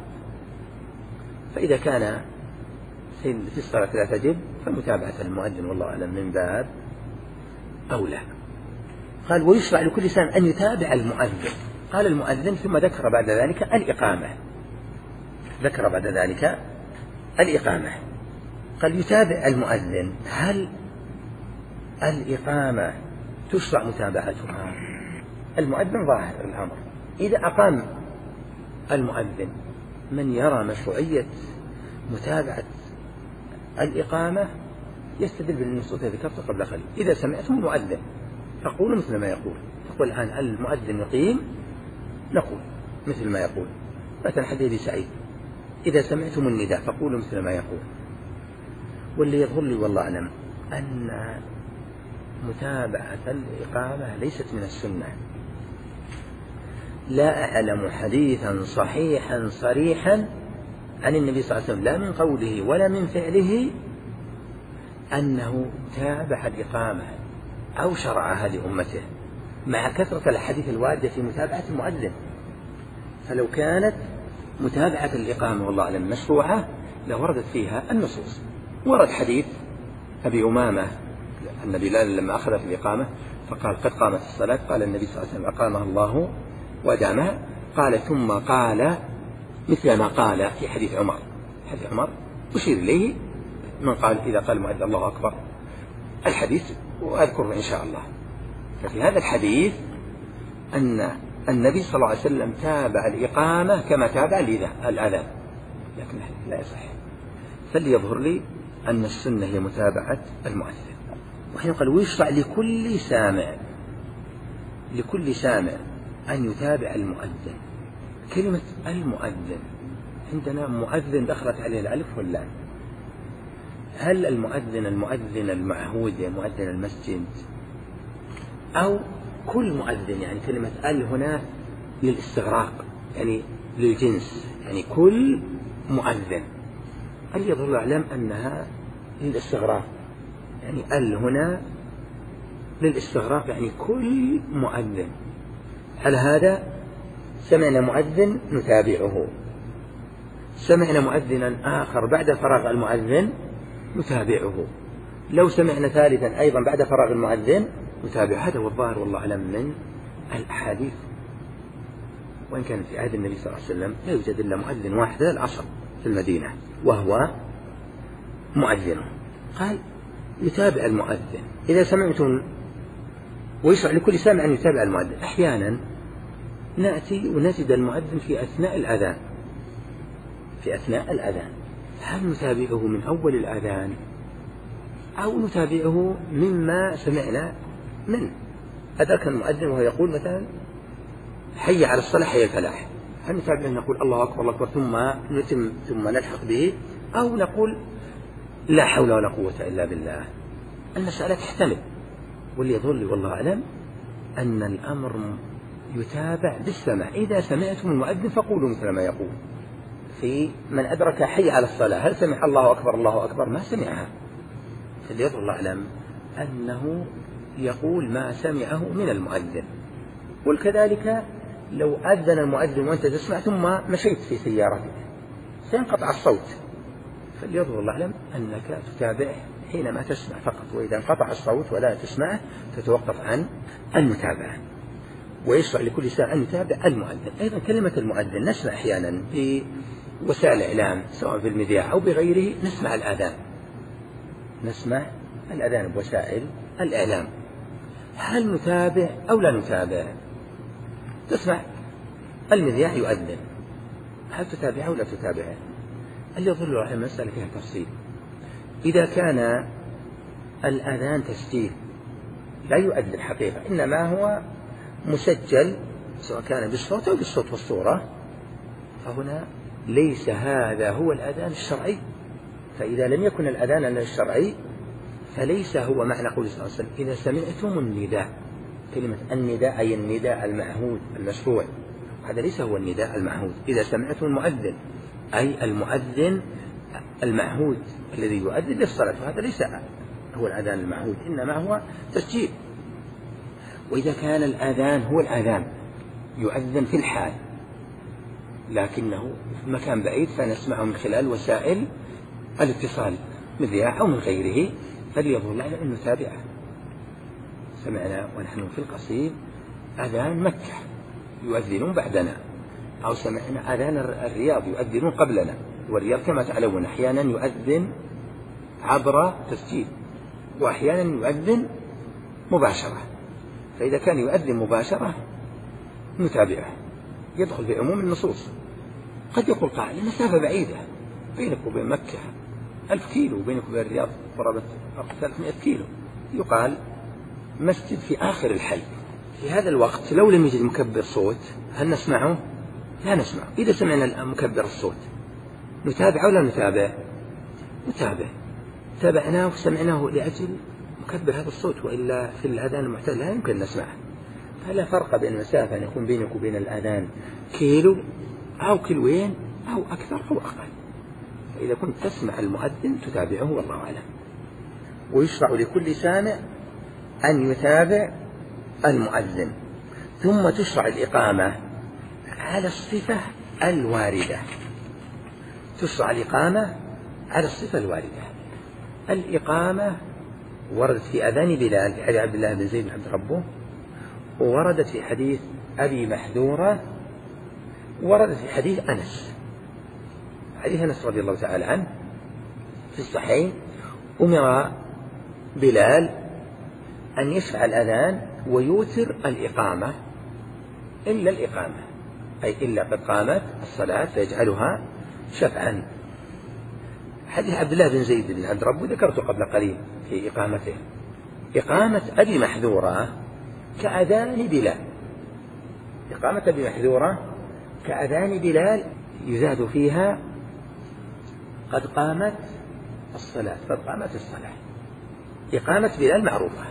فإذا كان في الصلاة لا تجب فمتابعة المؤذن والله أعلم من باب أولى. قال ويشرع لكل سام أن يتابع المؤذن. قال المؤذن ثم ذكر بعد ذلك الإقامة، ذكر بعد ذلك الإقامة. قال يتابع المؤذن، هل الإقامة تشرع متابعتها؟ المؤذن ظاهر الأمر، إذا أقام المؤذن من يرى مشروعية متابعة الإقامة يستدل بالنصوص التي ذكرت قبل قليل. إذا سمعتم المؤذن فقولوا مثل ما يقول، تقول الآن المؤذن يقيم نقول مثل ما يقول، مثلا حديث سعيد إذا سمعتم النداء فقولوا مثل ما يقول. واللي يظهر لي والله أعلم أن متابعة الإقامة ليست من السنة. لا أعلم حديثا صحيحا صريحا عن النبي صلى الله عليه وسلم لا من قوله ولا من فعله أنه تابع الإقامة أو شرعها لأمته، مع كثرة الحديث الواردة في متابعة المؤذن. فلو كانت متابعة الإقامة والله أعلم مشروعة لوردت فيها النصوص. ورد حديث أبي أمامة أن بلال لما أخذت الإقامة فقال قد قامت الصلاة، قال النبي صلى الله عليه وسلم أقامها الله وأدامها، قال ثم قال مثل ما قال في حديث عمر. حديث عمر أشير إليه من قال إذا قال المؤذن الله أكبر الحديث، وأذكره إن شاء الله. ففي هذا الحديث أن النبي صلى الله عليه وسلم تابع الإقامة كما تابع الأذان، لكن لا يصح. فليظهر لي أن السنة هي متابعة المؤذن. وحين قال ويشرع لكل سامع، لكل سامع أن يتابع المؤذن. كلمة المؤذن عندنا مؤذن دخلت عليه الألف واللام، هل المؤذن المؤذن المعهود مؤذن المسجد أو كل مؤذن؟ يعني كلمة ال هنا للاستغراق يعني للجنس، يعني كل مؤذن. هل يظهر الأعلام أنها للاستغراق، يعني ال هنا للاستغراق يعني كل مؤذن. على هذا سمعنا مؤذن نتابعه، سمعنا مؤذنا آخر بعد فراغ المؤذن نتابعه، لو سمعنا ثالثا أيضا بعد فراغ المؤذن نتابعه. هذا هو الظاهر والله أعلم من الأحاديث. وإن كان في عهد النبي صلى الله عليه وسلم لا يوجد إلا مؤذن واحد العصر في المدينة وهو مؤذن. قال يتابع المؤذن إذا سمعتم، ويشرع لكل سامع أن يتابع المؤذن. أحيانا نأتي ونجد المؤذن في أثناء الأذان، في أثناء الأذان، هل نتابعه من أول الأذان أو حي على الصلاة حي الفلاح، هل نتابع أن نقول الله أكبر الله أكبر ثم نتم ثم نلحق به، أو نقول لا حول ولا قوة إلا بالله؟ المسألة تحتمل، واللي يظل والله أعلم أن الأمر يتابع بالسمع. إذا سمعتم المؤذن فقولوا مثل ما يقول. في من أدرك حي على الصلاة هل سمع الله أكبر الله أكبر؟ ما سمعها، فاللي يظل الله أعلم أنه يقول ما سمعه من المؤذن. وكذلك لو أذن المؤذن وأنت تسمع ثم مشيت في سيارتك سينقطع الصوت، فاللي يظل الله أعلم أنك تتابعه حينما تسمع فقط، وإذا انقطع الصوت ولا تسمعه تتوقف عن المتابعة. ويشرع لكل ساعة أن يتابع المؤذن. أيضا كلمة المؤذن نسمع أحيانا بوسائل الإعلام سواء في المذياع أو بغيره، نسمع الأذان نسمع الأذان بوسائل الإعلام، هل نتابع أو لا نتابع؟ تسمع المذياع يؤذن، هل تتابعه أو لا تتابعه؟ اللي يظل على المسألة فيها تفصيل. إذا كان الأذان تسجيل لا يؤذن حقيقة، إنما هو مسجل سواء كان بالصوت أو بالصوت والصورة، فهنا ليس هذا هو الأذان الشرعي. فإذا لم يكن الأذان الشرعي فليس هو معنى قول صلى الله عليه وسلم إذا سمعتم النداء. كلمة النداء أي النداء المعهود المشروع، هذا ليس هو النداء المعهود. إذا سمعتم المؤذن أي المؤذن المعهود الذي يؤذن للصلاة، فهذا ليس هو الأذان المعهود، إنما هو تسجيل. وإذا كان الأذان هو الأذان يؤذن في الحال لكنه في مكان بعيد فنسمعه من خلال وسائل الاتصال مذياع أو من غيره، فليظهر لنا أن نتابعه. سمعنا ونحن في القصيم أذان مكة يؤذنون بعدنا، أو سمعنا أذان الرياض يؤذنون قبلنا، والرياض كما تعلمون أحيانا يؤذن عبر تسجيل وأحيانا يؤذن مباشرة، فإذا كان يؤذن مباشرة نتابعه، يدخل في عموم النصوص. قد يقول قائل المسافة بعيدة بينك وبين مكة ألف كيلو، وبينك وبين الرياض قرابة ثلاثمائة كيلو، يقال مسجد في آخر الحي. في هذا الوقت لو لم يجد مكبر صوت هل نسمعه؟ لا نسمع. إذا سمعنا مكبر الصوت نتابع ولا نتابع؟ نتابع. تابعناه وسمعناه لأجل مكبر هذا الصوت، وإلا في الأذان المعتاد لا يمكن نسمعه. فلا فرق بين المسافة أن يكون بينك وبين الأذان كيلو أو كيلوين أو أكثر أو أقل. فإذا كنت تسمع المؤذن تتابعه والله أعلم. ويشرع لكل سامع أن يتابع المؤذن. ثم تشرع الإقامة على الصفة الواردة. تشرع الإقامة على الصفة الواردة. الإقامة وردت في أذان بلال في حديث عبد الله بن زيد بن عبد ربه، ووردت في حديث أبي محذورة، ووردت في حديث أنس. حديث أنس رضي الله تعالى عنه في الصحيحين أمر بلال أن يشفع الأذان ويوتر الإقامة إلا الإقامة، أي إلا قد قامت الصلاة فيجعلها شفعا. حديث عبد الله بن زيد بن عبد ربه ذكرته قبل قليل في إقامته. إقامة أبي محذورة كأذان بلال، إقامة أبي محذورة كأذان بلال يزاد فيها قد قامت الصلاة، قد قامت الصلاة. إقامة بلال معروفة.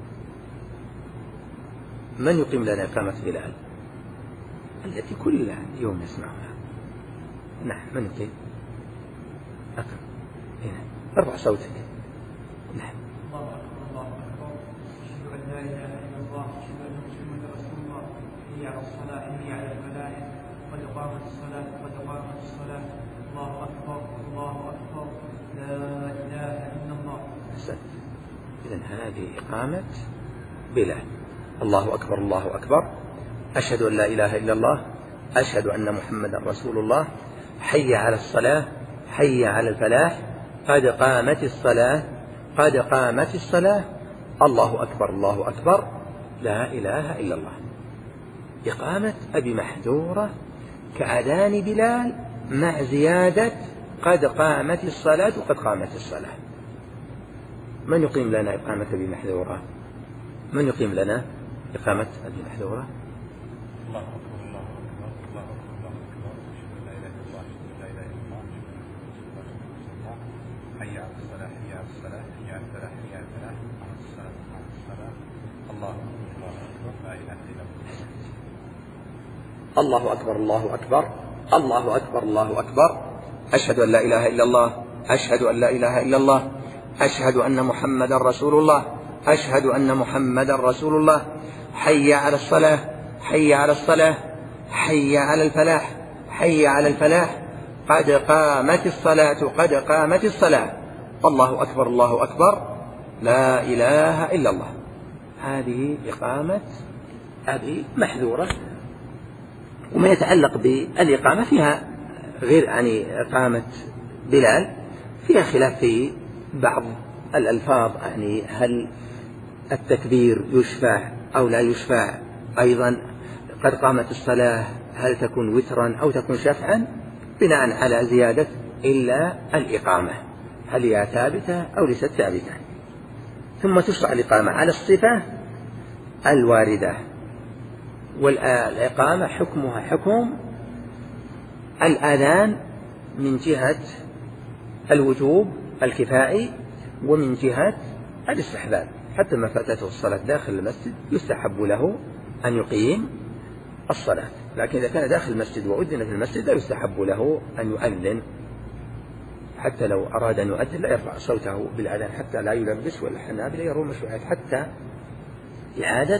من يقيم لنا إقامة بلال التي كل يوم نسمعها؟ نعم، من يقيم؟ أقم هنا، ارفع صوتك. نعم. الله أكبر الله أكبر، أشهد أن لا إله إلا الله، أشهد أن محمدا رسول الله، حي على الصلاة حي على الفلاح، قد قامت الصلاة قد قامت الصلاة، الله أكبر الله أكبر، لا إله إلا الله. أحسنت. إذن هذه إقامة بلال. الله أكبر الله أكبر، أشهد أن لا إله إلا الله، أشهد أن محمدا رسول الله، حي على الصلاة حي على الفلاح، قد قامت الصلاة قد قامت الصلاة، الله أكبر الله أكبر، لا إله إلا الله. إقامة أبي محذورة كأذان بلال مع زيادة قد قامت الصلاة وقد قامت الصلاة. من يقيم لنا إقامة أبي محذورة؟ من يقيم لنا إقامة أبي محذورة؟ الله أكبر حي على الصلاة حي على الصلاة حي على الفلاح حي على الفلاح قامت الصلاة قامت الصلاة الله أكبر الله أكبر لا إله إلا الله. الله أكبر الله أكبر الله أكبر الله أكبر. أشهد أن لا إله إلا الله أشهد أن لا إله إلا الله أشهد أن محمدا رسول الله أشهد أن محمدا رسول الله. حي على الصلاة حي على الصلاة حي على الفلاح حي على الفلاح قد قامت الصلاة قد قامت الصلاة. الله أكبر الله أكبر لا إله إلا الله. هذه إقامة هذه محذورة. وما يتعلق بالإقامة فيها غير يعني إقامة بلال فيها خلاف في بعض الألفاظ، يعني هل التكبير يشفع أو لا يشفع. أيضا قد قامت الصلاة هل تكون وترا أو تكون شفعا بناء على زيادة إلا الإقامة هل هي ثابتة أو ليست ثابتة. ثم تشرع الإقامة على الصفة الواردة، والإقامة حكمها حكم الآذان من جهة الوجوب الكفائي ومن جهة الاستحباب. حتى ما فاتته الصلاة داخل المسجد يستحب له أن يقيم الصلاة، لكن إذا كان داخل المسجد وأذن في المسجد لا يستحب له أن يؤذن. حتى لو أراد أن يؤذن لا يرفع صوته بالأذان حتى لا يلبس، والحنابلة يرون مشروعية حتى إعادة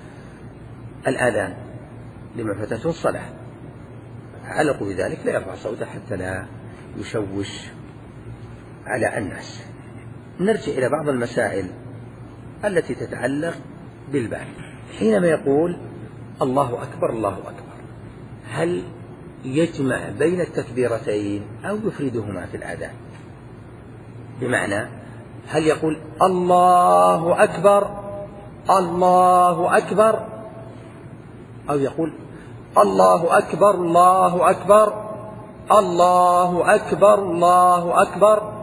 الآذان لما فاتته الصلاة، علقوا بذلك لا يرفع صوته حتى لا يشوش على الناس. نرجع إلى بعض المسائل التي تتعلق بالباب. حينما يقول الله أكبر الله أكبر هل يجمع بين التكبيرتين أو يفردهما في الآذان؟ بمعنى هل يقول الله أكبر الله أكبر أو يقول الله أكبر الله أكبر الله أكبر الله أكبر؟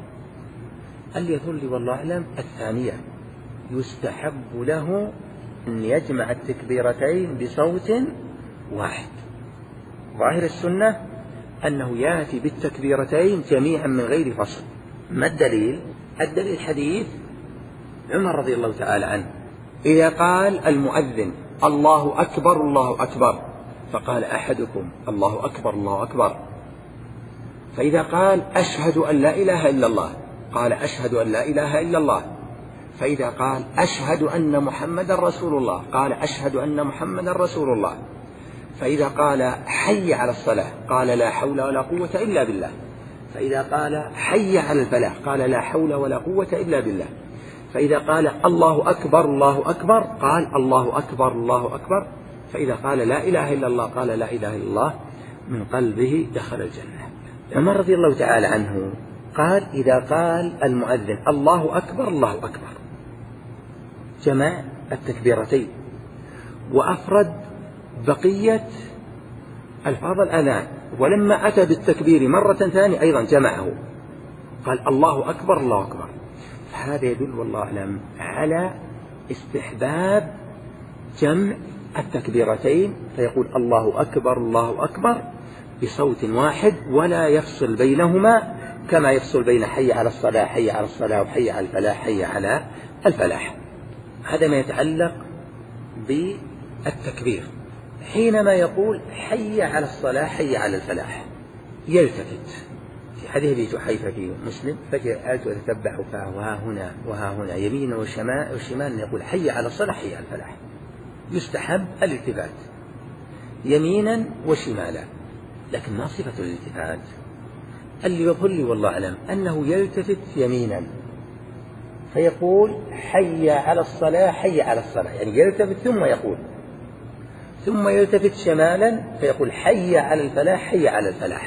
هل يظل والله أعلم الثانية يستحب له أن يجمع التكبيرتين بصوت واحد. ظاهر السنة أنه يأتي بالتكبيرتين جميعا من غير فصل. ما الدليل؟ الدليل حديث عمر رضي الله تعالى عنه إذا قال المؤذن الله أكبر الله أكبر فقال أحدكم الله أكبر الله أكبر، فإذا قال أشهد أن لا إله إلا الله قال أشهد أن لا إله إلا الله، فإذا قال أشهد أن محمدا رسول الله قال أشهد أن محمدا رسول الله، فإذا قال حي على الصلاة قال لا حول ولا قوة إلا بالله، فإذا قال حي على الفلاح قال لا حول ولا قوة إلا بالله، فإذا قال الله أكبر الله أكبر قال الله أكبر الله أكبر، فإذا قال لا إله إلا الله قال لا إله إلا الله، من قلبه دخل الجنة. عمر رضي الله تعالى عنه قال إذا قال المؤذن الله أكبر الله أكبر جمع التكبيرتين وأفرد بقية ألفاظ الأذان، ولما أتى بالتكبير مرة ثانية أيضا جمعه قال الله أكبر الله أكبر. فهذا يدل والله أعلم على استحباب جمع التكبيرتين، فيقول الله أكبر الله أكبر بصوت واحد ولا يفصل بينهما كما يفصل بين حي على الصلاة حي على الصلاة وحي على الفلاح حي على الفلاح. هذا ما يتعلق بالتكبير. حينما يقول حي على الصلاة حي على الفلاح يلتفت. في حديث أبي جحيفة في مسلم فجاءت وتتبع فها هنا وها هنا يمينا وشمال وشمال يقول حي على الصلاة حي على الفلاح. يستحب الالتفات يمينا وشمالا، لكن ما صفة الالتفات؟ اللي يظهر لي والله أعلم أنه يلتفت يمينا فيقول حي على الصلاة حي على الصلاة، يعني يلتفت ثم يقول، ثم يلتفت شمالا فيقول حي على الفلاح حي على الفلاح،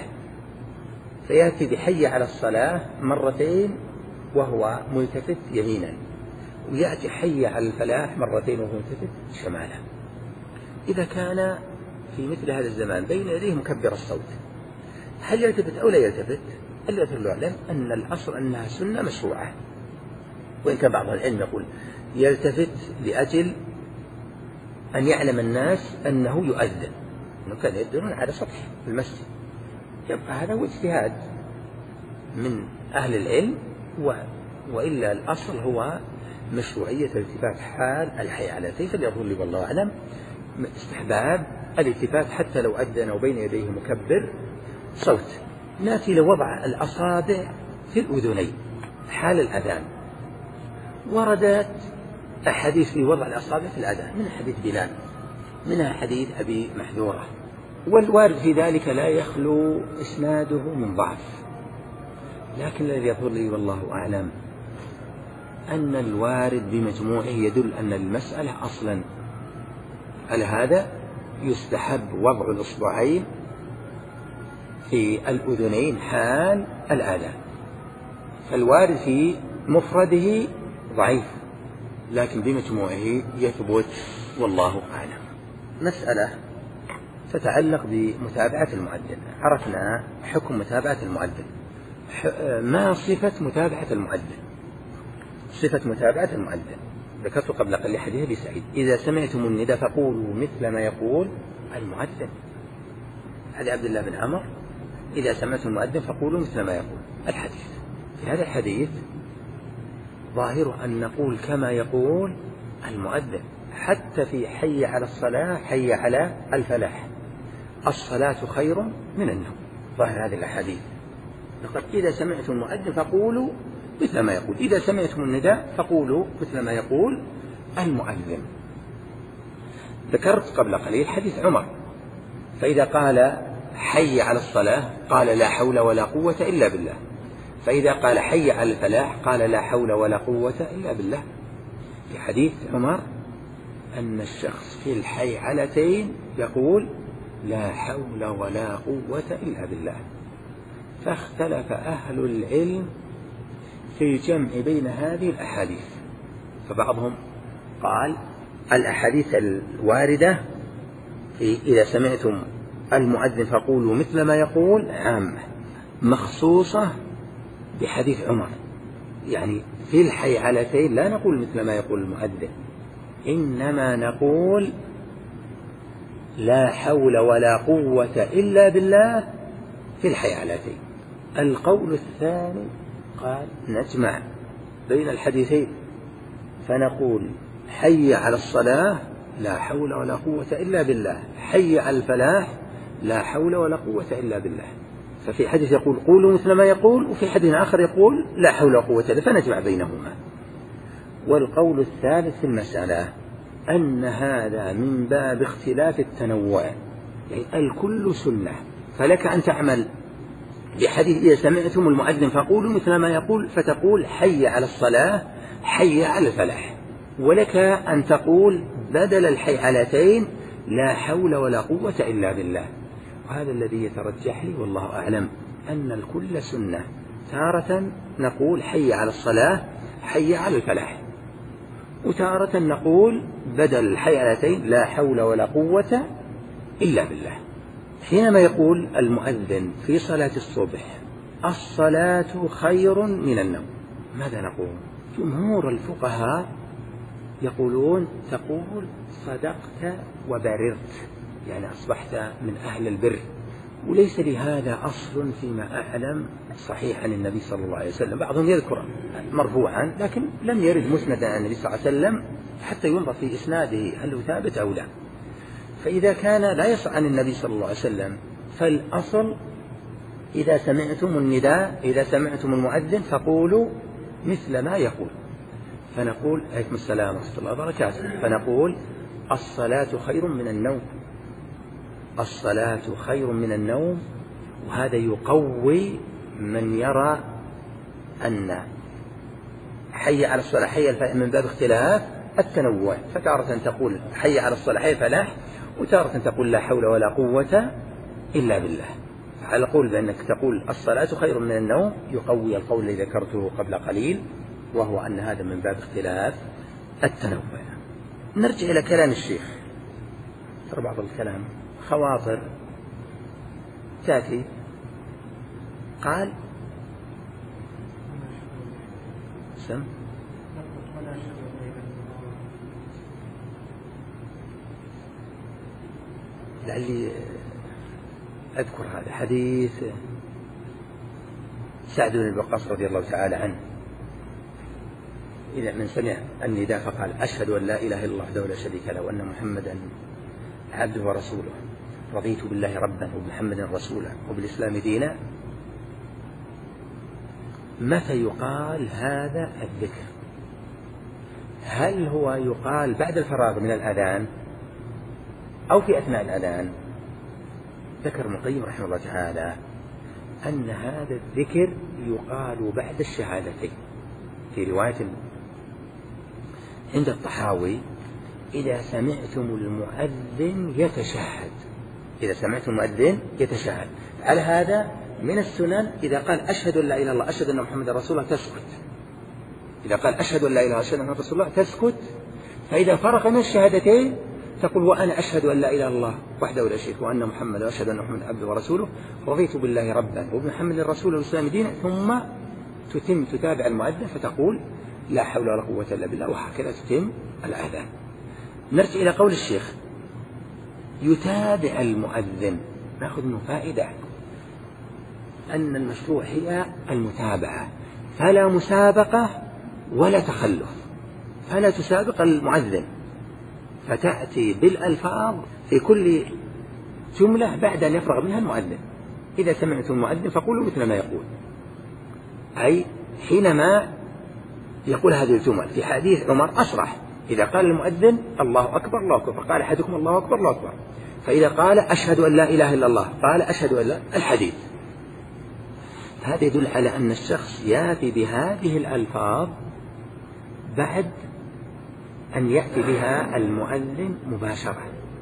فيأتي بحي على الصلاة مرتين وهو ملتفت يمينا، ويأتي حي على الفلاح مرتين وهو ملتفت شمالا. إذا كان في مثل هذا الزمان بين يديه مكبر الصوت هل يلتفت أو لا يلتفت؟ اللي يظهر له يعلم أن الأصل أنها سنة مشروعة، وإن كان بعض العلم يقول يلتفت لأجل أن يعلم الناس أنه يؤذن، أنه كان يؤذن على سطح المسجد، يبقى هذا هو اجتهاد من أهل العلم، و... وإلا الأصل هو مشروعية الالتفات حال الحي على سيف. فليظهر لي والله أعلم استحباب الالتفات حتى لو أذن وبين يديه مكبر صوت. نأتي لوضع الأصابع في الأذنين حال الأذان. وردت أحاديث في وضع الأصابع في الأذان، من حديث بلال، منها حديث أبي محذورة، والوارد في ذلك لا يخلو إسناده من ضعف. لكن الذي يظهر لي والله أعلم أن الوارد بمجموعه يدل أن المسألة أصلا على هذا يستحب وضع الإصبعين في الأذنين حال الآذان. فالوارد في مفرده ضعيف، لكن بمجموعه يثبت والله أعلم. مسألة تتعلق بمتابعة المؤذن. عرفنا حكم متابعة المؤذن. ما صفة متابعة المؤذن؟ صفة متابعة المؤذن ذكرت قبل قليل حديث أبي سعيد: إذا سمعتم النداء فقولوا مثل ما يقول المؤذن. هذا عبد الله بن عمر: إذا سمعتم المؤذن فقولوا مثل ما يقول. الحديث في هذا الحديث ظاهر أن نقول كما يقول المؤذن، حتى في حي على الصلاة، حي على الفلاح، الصلاة خير من النوم. ظاهر هذه الأحاديث. لقد إذا سمعتم المؤذن فقولوا مثل ما يقول، إذا سمعتم النداء فقولوا مثل ما يقول المؤذن. ذكرت قبل قليل حديث عمر: فإذا قال حي على الصلاة قال لا حول ولا قوة إلا بالله، فإذا قال حي على الفلاح قال لا حول ولا قوة إلا بالله. في حديث عمر أن الشخص في الحيعلتين يقول لا حول ولا قوة إلا بالله. فاختلف أهل العلم في الجمع بين هذه الأحاديث، فبعضهم قال الأحاديث الواردة في إذا سمعتم المؤذن فقولوا مثل ما يقول عامة، مخصوصة بحديث عمر، يعني في الحيعلتين لا نقول مثل ما يقول المؤذن، إنما نقول لا حول ولا قوة إلا بالله في الحيعلتين. القول الثاني قال نجمع بين الحديثين فنقول حي على الصلاة لا حول ولا قوة إلا بالله، حي على الفلاح لا حول ولا قوة إلا بالله. ففي حديث يقول قولوا مثل ما يقول، وفي حديث آخر يقول لا حول ولا قوة إلا، فنجمع بينهما. والقول الثالث في المسألة أن هذا من باب اختلاف التنوع، يعني الكل سنة، فلك أن تعمل بحديث إذا سمعتم المؤذن فقولوا مثل ما يقول فتقول حي على الصلاة حي على الفلاح، ولك أن تقول بدل الحيعلتين لا حول ولا قوة إلا بالله. وهذا الذي يترجح لي والله أعلم، أن الكل سنة. تارة نقول حي على الصلاة حي على الفلاح، وتارة نقول بدل الحيعلتين لا حول ولا قوة إلا بالله. حينما يقول المؤذن في صلاة الصبح الصلاة خير من النوم، ماذا نقول؟ جمهور الفقهاء يقولون تقول صدقت وبررت، يعني أصبحت من أهل البر، وليس لهذا أصل فيما أعلم صحيح عن النبي صلى الله عليه وسلم. بعضهم يذكر مرفوعا لكن لم يرد مسندا عن النبي صلى الله عليه وسلم حتى ينظر في إسناده هل هو ثابت أو لا. فإذا كان لا يصح عن النبي صلى الله عليه وسلم فالأصل إذا سمعتم النداء إذا سمعتم المؤذن فقولوا مثل ما يقول. فنقول عليكم السلام ورحمة الله وبركاته، فنقول الصلاة خير من النوم، الصلاة خير من النوم. وهذا يقوي من يرى أن حي على الصلاة حي الفلاح من باب اختلاف التنوع، فتارة تقول حي على الصلاة حي الفلاح، وتارة تقول لا حول ولا قوة إلا بالله. على قول بأنك تقول الصلاة خير من النوم يقوي القول الذي ذكرته قبل قليل، وهو أن هذا من باب اختلاف التنوع. نرجع إلى كلام الشيخ، ترى بعض الكلام خواطر تأتي. قال سم لعلي أذكر هذا حديث سعد بن الوقاص رضي الله تعالى عنه إذا من سمع النداء فقال أشهد أن لا إله إلا الله وحده لا شريك له وأن محمدا عبده ورسوله رضيت بالله ربا وبمحمد رسولا وبالإسلام دينا، متى يقال هذا الذكر؟ هل هو يقال بعد الفراغ من الأذان أو في أثناء الأذان؟ ذكر ابن القيم رحمه الله تعالى أن هذا الذكر يقال بعد الشهادتين. في رواية عند الطحاوي إذا سمعتم المؤذن يتشهد، إذا سمعتم المؤذن يتشهد. على هذا من السنن إذا قال أشهد أن لا إله إلا الله أشهد أن محمد رسول الله تسكت. إذا قال أشهد أن لا إله إلا الله أشهد أن محمد رسول الله تسكت. فإذا فرغ من الشهادتين تقول وأنا أشهد أن لا إله إلا الله وحده لا شريك وأن محمد وأشهد أن محمد عبده ورسوله رضيت بالله ربا وبمحمد رسوله والإسلام دينا، ثم تتم تتابع المؤذن فتقول لا حول ولا قوة إلا بالله، وهكذا تتم الأذان. نرجع إلى قول الشيخ يتابع المؤذن، نأخذ منه فائدة أن المشروع هي المتابعة، فلا مسابقة ولا تخلف، فلا تسابق المؤذن فتأتي بالألفاظ في كل جملة بعد أن يفرغ منها المؤذن. إذا سمعتم المؤذن فقولوا مثل ما يقول، أي حينما يقول هذه الجمل. في حديث عمر أصرح، إذا قال المؤذن الله أكبر الله أكبر فقال أحدكم الله أكبر الله أكبر، فإذا قال أشهد أن لا إله إلا الله قال أشهد أن لا الحديث. هذا يدل على أن الشخص يأتي بهذه الألفاظ بعد أن يأتي بها المؤذن مباشرة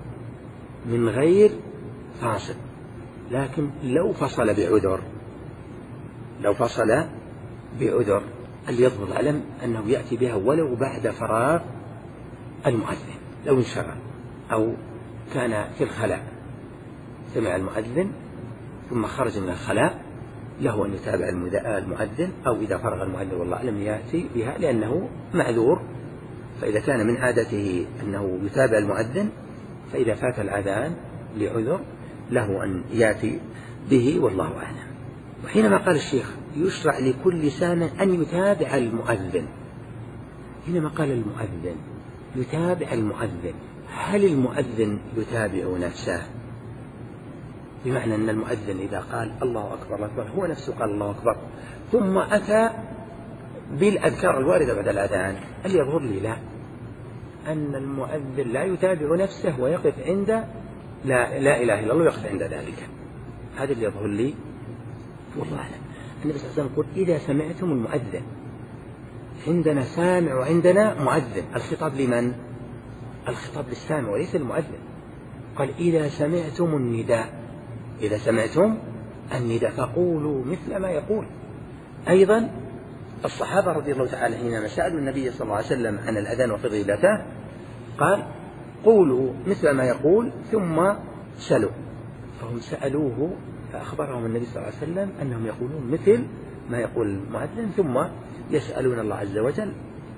من غير فاصل. لكن لو فصل بعذر لو فصل بعذر ليضبط علم أنه يأتي بها ولو بعد فراغ المؤذن، لو انشغل أو كان في الخلاء سمع المؤذن ثم خرج من الخلاء له أن يتابع المؤذن، أو إذا فرغ المؤذن والله أعلم يأتي بها لأنه معذور. فإذا كان من عادته أنه يتابع المؤذن فإذا فات الأذان لعذر له أن يأتي به والله أعلم. وحينما قال الشيخ يشرع لكل سامع أن يتابع المؤذن، حينما قال المؤذن يتابع المؤذن، هل المؤذن يتابع نفسه؟ بمعنى أن المؤذن إذا قال الله أكبر الله أكبر هو نفسه قال الله أكبر ثم أتى بالأذكار الواردة بعد الأذان، اللي يظهر لي لا أن المؤذن لا يتابع نفسه ويقف عند لا, لا إله إلا الله ويقف عند ذلك. هذا اللي يظهر لي والله أعلم. النبي صلى الله عليه وسلم يقول إذا سمعتم المؤذن، عندنا سامع وعندنا مؤذن، الخطاب لمن؟ الخطاب للسامع وليس المؤذن. قال إذا سمعتم النداء، إذا سمعتم النداء فقولوا مثل ما يقول. أيضا الصحابة رضي الله تعالى حينما سألوا النبي صلى الله عليه وسلم عن الأذان وفضيلته قال قولوا مثل ما يقول ثم سلوا، فهم سألوه فأخبرهم النبي صلى الله عليه وسلم أنهم يقولون مثل ما يقول المؤذن ثم يسألون الله عز وجل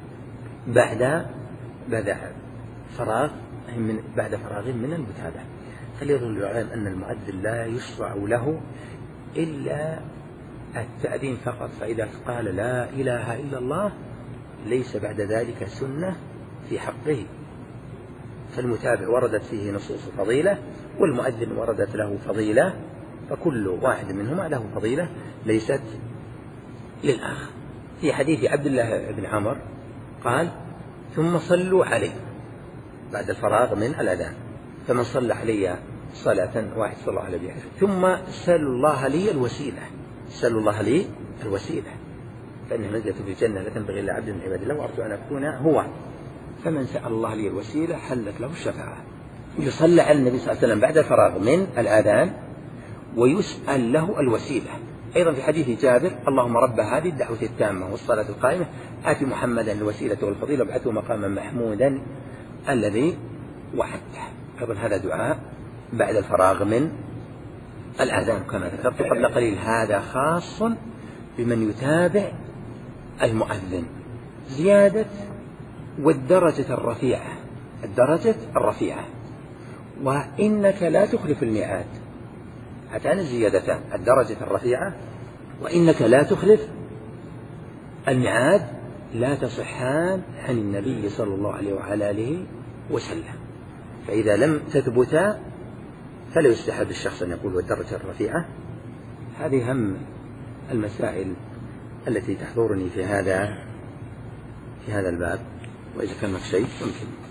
بعد بعد فراغ من بعد فراغ من المتابعة. فليظن العلم أن المؤذن لا يشرع له إلا التأذين فقط، فإذا قال لا إله إلا الله ليس بعد ذلك سنة في حقه. فالمتابع وردت فيه نصوص فضيلة والمؤذن وردت له فضيلة، فكل واحد منهما له فضيلة ليست للآخر. في حديث عبد الله بن عمر قال ثم صلوا علي بعد الفراغ من الأذان، فمن صلى علي صلاة واحد صلى على بها ثم سلوا الله لي الوسيلة، سلوا الله لي الوسيلة فإنه نزلت في الجنة لا تنبغي إلا عبد من عباد الله وأرجو أن أكون هو، فمن سأل الله لي الوسيلة حلت له الشفاعة. يصلى على النبي صلى الله عليه وسلم بعد الفراغ من الأذان ويسأل له الوسيلة. أيضا في حديث جابر اللهم رب هذه الدعوة التامة والصلاة القائمة آت محمدا الوسيلة والفضيلة وابعثه مقاما محمودا الذي وعدته. أيضا هذا دعاء بعد الفراغ من الأذان كما ذكرت قبل قليل، هذا خاص بمن يتابع المؤذن. زيادة والدرجة الرفيعة، الدرجة الرفيعة، وإنك لا تخلف الميعاد. هاتان الزيادتان الدرجة الرفيعة وإنك لا تخلف الميعاد لا تصحان عن النبي صلى الله عليه وعلى آله وسلم. فإذا لم تثبتا فلا يستحب الشخص أن يقول والدرجة الرفيعة. هذه هم المسائل التي تحضرني في هذا في هذا الباب، وإذا كان لك شيء ممكن